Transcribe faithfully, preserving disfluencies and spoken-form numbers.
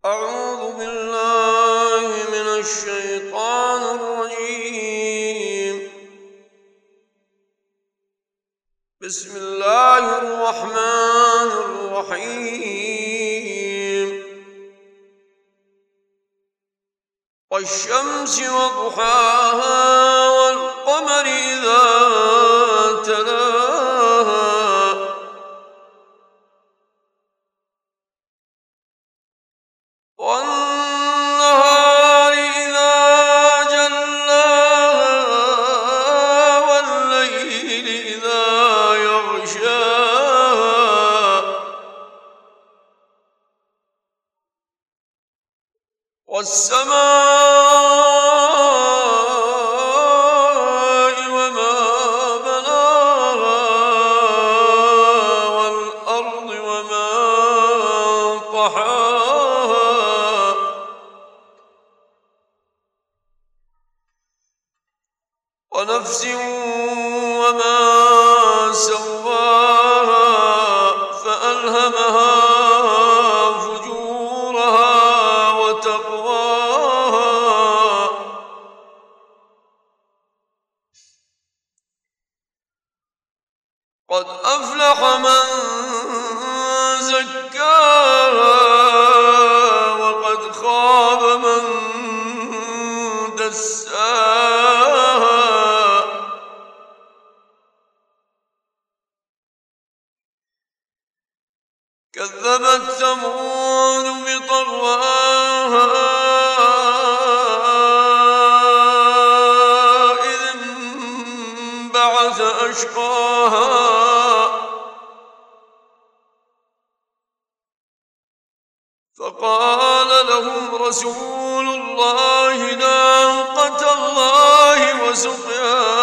أعوذ بالله من الشيطان الرجيم. بسم الله الرحمن الرحيم. والشمس وضحاها والقمر إذا تلاها والنهار إذا جلاها والليل إذا يغشاها والسماء وما بناها والأرض وما طحاها ونفس وما سواها فألهمها فجورها وتقواها قد أفلح من زكاها وقد خاب من دساها كذبت ثمود بطغواها إذ انبعث أشقاها فقال لهم رسول الله ناقة الله وسقياها